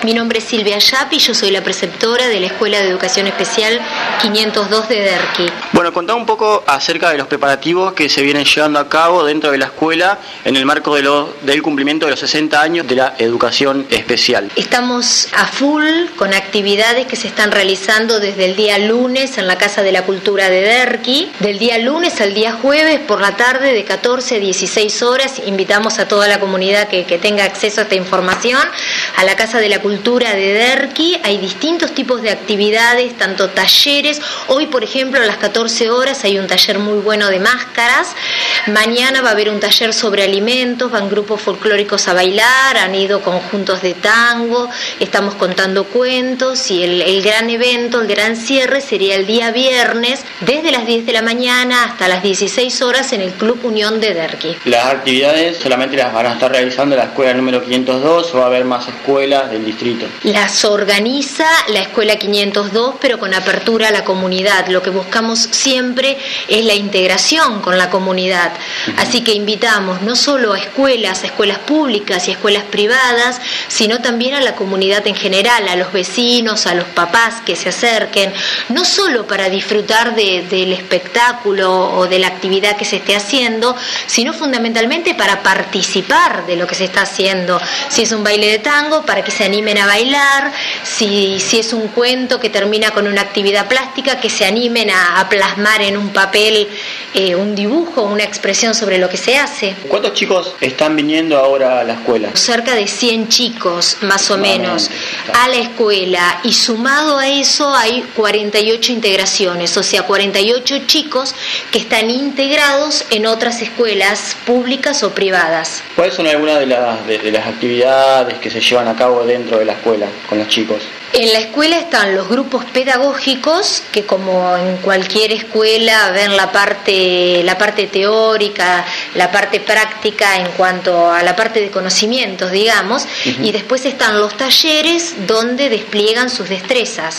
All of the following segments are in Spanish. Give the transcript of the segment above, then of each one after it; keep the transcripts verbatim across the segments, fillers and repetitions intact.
Mi nombre es Silvia Yapi, yo soy la preceptora de la Escuela de Educación Especial quinientos dos de Derqui. Bueno, contá un poco acerca de los preparativos que se vienen llevando a cabo dentro de la escuela en el marco de lo, del cumplimiento de los sesenta años de la educación especial. Estamos a full con actividades que se están realizando desde el día lunes en la Casa de la Cultura de Derqui. Del día lunes al día jueves por la tarde de catorce a dieciséis horas. Invitamos a toda la comunidad que, que tenga acceso a esta información a la Casa de la Cultura de Derqui. Hay distintos tipos de actividades, tanto talleres. Hoy, por ejemplo, a las catorce horas hay un taller muy bueno de máscaras. Mañana va a haber un taller sobre alimentos, van grupos folclóricos a bailar, han ido conjuntos de tango, estamos contando cuentos y el, el gran evento, el gran cierre sería el día viernes desde las diez de la mañana hasta las dieciséis horas en el Club Unión de Derqui. ¿Las actividades solamente las van a estar realizando la escuela número quinientos dos o va a haber más escuelas del distrito? Las organiza la Escuela quinientos dos, pero con apertura a la comunidad. Lo que buscamos siempre es la integración con la comunidad. Uh-huh. Así que invitamos no solo a escuelas, a escuelas públicas y escuelas privadas, sino también a la comunidad en general, a los vecinos, a los papás que se acerquen, no solo para disfrutar de, del espectáculo o de la actividad que se esté haciendo, sino fundamentalmente para participar de lo que se está haciendo. Si es un baile de tango, para que se animen a bailar, si, si es un cuento que termina con una actividad plástica, que se animen a, a plasmar en un papel eh, un dibujo, una expresión sobre lo que se hace. ¿Cuántos chicos están viniendo ahora a la escuela? Cerca de cien chicos, más o menos, a la escuela, y sumado a eso hay cuarenta y ocho integraciones, o sea, cuarenta y ocho chicos que están integrados en otras escuelas públicas o privadas. ¿Cuáles son algunas de las, de, de las actividades que se llevan a cabo dentro de la escuela con los chicos? En la escuela están los grupos pedagógicos, que como en cualquier escuela ven la parte, la parte teórica, la parte práctica en cuanto a la parte de conocimientos, digamos, uh-huh. Y después están los talleres donde despliegan sus destrezas.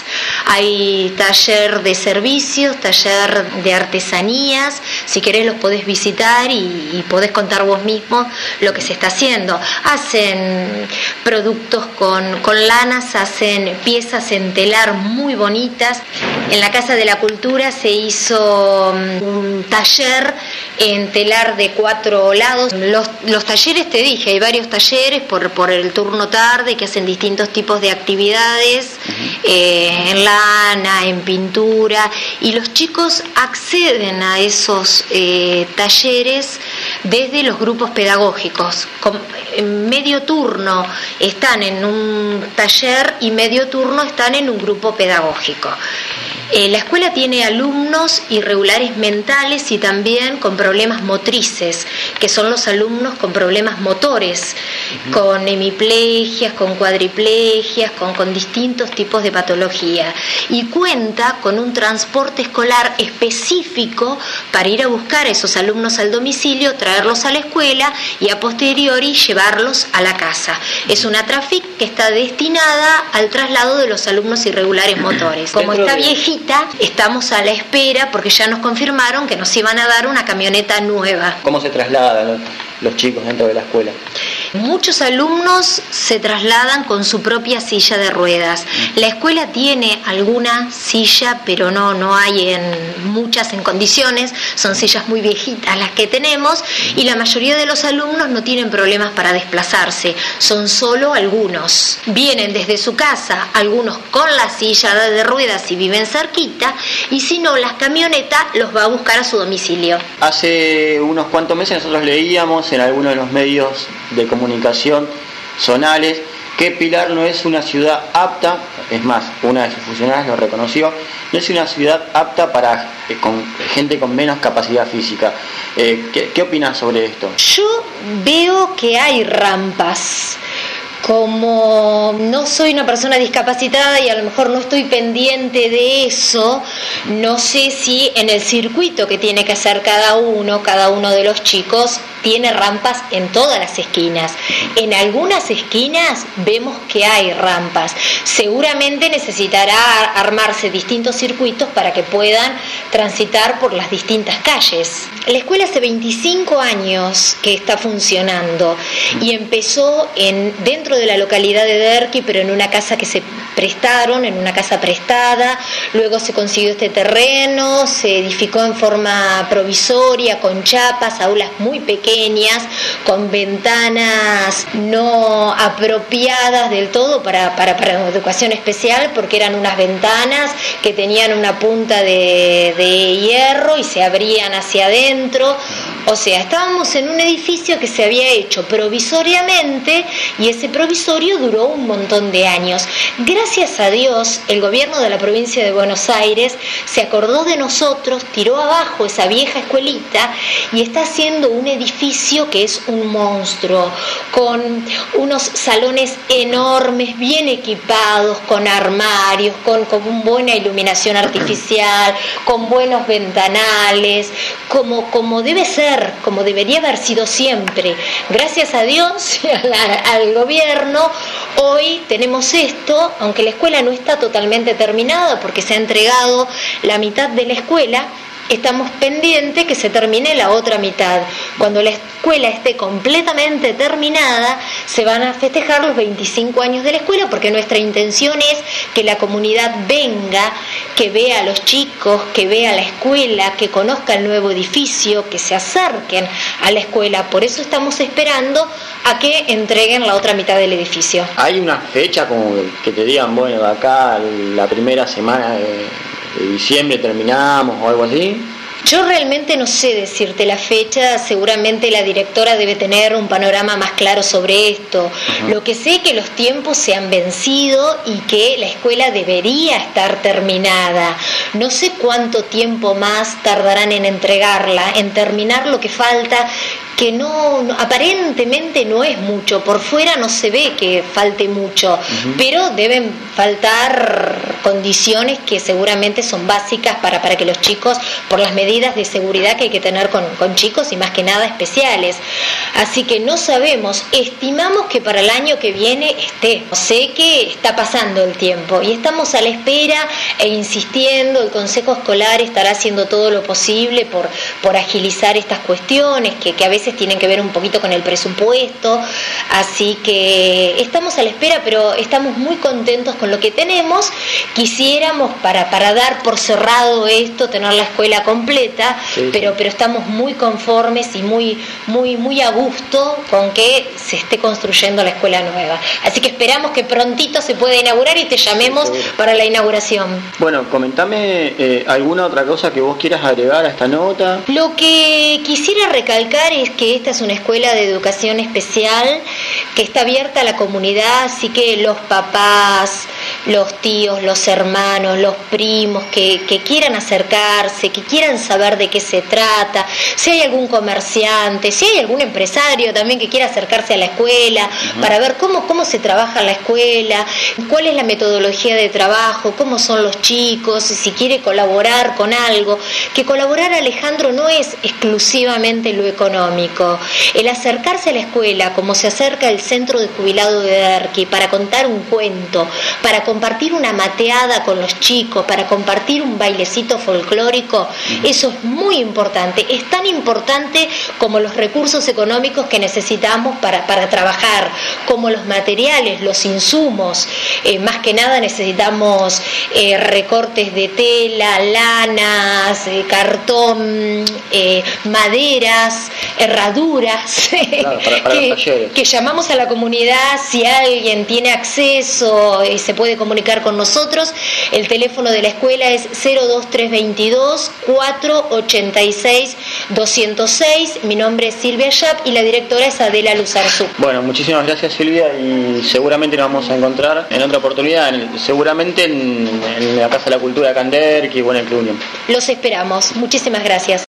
Hay taller de servicios, taller de artesanías, si querés los podés visitar y, y podés contar vos mismo lo que se está haciendo. Hacen productos con, con lanas, hacen piezas en telar muy bonitas. En la Casa de la Cultura se hizo un taller en telar de cuatro lados. Los, los talleres, te dije, hay varios talleres por, por el turno tarde que hacen distintos tipos de actividades, uh-huh. eh, en lana, en pintura, y los chicos acceden a esos eh, talleres desde los grupos pedagógicos. Con, en medio turno están en un taller y medio turno están en un grupo pedagógico. Eh, la escuela tiene alumnos irregulares mentales y también con problemas motrices, que son los alumnos con problemas motores, uh-huh. con hemiplegias, con cuadriplegias, con, con distintos tipos de patología. Y cuenta con un transporte escolar específico para ir a buscar a esos alumnos al domicilio, traerlos a la escuela y a posteriori llevarlos a la casa. Es una Trafic que está destinada al traslado de los alumnos irregulares motores. Como está viejita, estamos a la espera porque ya nos confirmaron que nos iban a dar una camioneta nueva. ¿Cómo se trasladan los chicos dentro de la escuela? Muchos alumnos se trasladan con su propia silla de ruedas. La escuela tiene alguna silla, pero no, no hay en muchas en condiciones. Son sillas muy viejitas las que tenemos y la mayoría de los alumnos no tienen problemas para desplazarse. Son solo algunos. Vienen desde su casa, algunos con la silla de ruedas si viven cerquita, y si no, las camionetas los va a buscar a su domicilio. Hace unos cuantos meses nosotros leíamos en algunos de los medios de comunicación zonales que Pilar no es una ciudad apta, es más, una de sus funcionarias lo reconoció, no es una ciudad apta para eh, con gente con menos capacidad física. Eh, ¿qué, ¿Qué opinas sobre esto? Yo veo que hay rampas. Como no soy una persona discapacitada y a lo mejor no estoy pendiente de eso, no sé si en el circuito que tiene que hacer cada uno, cada uno de los chicos, tiene rampas en todas las esquinas. En algunas esquinas vemos que hay rampas. Seguramente necesitará armarse distintos circuitos para que puedan transitar por las distintas calles. La escuela hace veinticinco años que está funcionando y empezó en dentro dentro de la localidad de Derqui, pero en una casa que se prestaron, en una casa prestada. Luego se consiguió este terreno, se edificó en forma provisoria, con chapas, aulas muy pequeñas, con ventanas no apropiadas del todo para, para, para educación especial, porque eran unas ventanas que tenían una punta de, de hierro y se abrían hacia adentro. O sea, estábamos en un edificio que se había hecho provisoriamente y ese provisorio duró un montón de años. Gracias a Dios, el gobierno de la provincia de Buenos Aires se acordó de nosotros, tiró abajo esa vieja escuelita y está haciendo un edificio que es un monstruo, con unos salones enormes, bien equipados, con armarios, con, con una buena iluminación artificial, con buenos ventanales, como, como debe ser, como debería haber sido siempre. Gracias a Dios y al, al gobierno, hoy tenemos esto, aunque la escuela no está totalmente terminada porque se ha entregado la mitad de la escuela. Estamos pendientes que se termine la otra mitad. Cuando la escuela esté completamente terminada, se van a festejar los veinticinco años de la escuela, porque nuestra intención es que la comunidad venga, que vea a los chicos, que vea la escuela, que conozca el nuevo edificio, que se acerquen a la escuela. Por eso estamos esperando a que entreguen la otra mitad del edificio. ¿Hay una fecha como que te digan, bueno, acá la primera semana de... de diciembre terminamos o algo así? Yo realmente no sé decirte la fecha, seguramente la directora debe tener un panorama más claro sobre esto. Uh-huh. Lo que sé es que los tiempos se han vencido y que la escuela debería estar terminada. No sé cuánto tiempo más tardarán en entregarla, en terminar lo que falta, que no, no aparentemente no es mucho, por fuera no se ve que falte mucho, uh-huh. pero deben faltar condiciones que seguramente son básicas para, para que los chicos, por las medidas de seguridad que hay que tener con, con chicos y más que nada especiales. Así que no sabemos, estimamos que para el año que viene esté. Sé que está pasando el tiempo y estamos a la espera e insistiendo, el Consejo Escolar estará haciendo todo lo posible por, por agilizar estas cuestiones que, que a veces tienen que ver un poquito con el presupuesto, así que estamos a la espera, pero estamos muy contentos con lo que tenemos. Quisiéramos para, para dar por cerrado esto, tener la escuela completa, sí, pero, sí. pero estamos muy conformes y muy, muy, muy a gusto con que se esté construyendo la escuela nueva. Así que esperamos que prontito se pueda inaugurar y te llamemos sí, para la inauguración. Bueno, comentame eh, alguna otra cosa que vos quieras agregar a esta nota. Lo que quisiera recalcar es que esta es una escuela de educación especial que está abierta a la comunidad, así que los papás, los tíos, los hermanos, los primos que, que quieran acercarse, que quieran saber de qué se trata, si hay algún comerciante, si hay algún empresario también que quiera acercarse a la escuela uh-huh. para ver cómo, cómo se trabaja en la escuela, cuál es la metodología de trabajo, cómo son los chicos, si quiere colaborar con algo, que colaborar, Alejandro, no es exclusivamente lo económico. El acercarse a la escuela, como se acerca el Centro de Jubilado de Derqui, para contar un cuento, para compartir una mateada con los chicos, para compartir un bailecito folclórico, uh-huh. eso es muy importante. Es tan importante como los recursos económicos que necesitamos para, para trabajar, como los materiales, los insumos. Eh, más que nada necesitamos eh, recortes de tela, lanas, eh, cartón, eh, maderas, herraduras, claro, para, para que, que llamamos a la comunidad si alguien tiene acceso y se puede comunicar con nosotros. El teléfono de la escuela es cero dos tres veintidós, cuatro ochenta y seis, doscientos seis. Mi nombre es Silvia Yap y la directora es Adela Luzarzú. Bueno, muchísimas gracias, Silvia, y seguramente nos vamos a encontrar en otra oportunidad, en, seguramente en, en la Casa de la Cultura de Derqui o en el Club Unión. Los esperamos. Muchísimas gracias.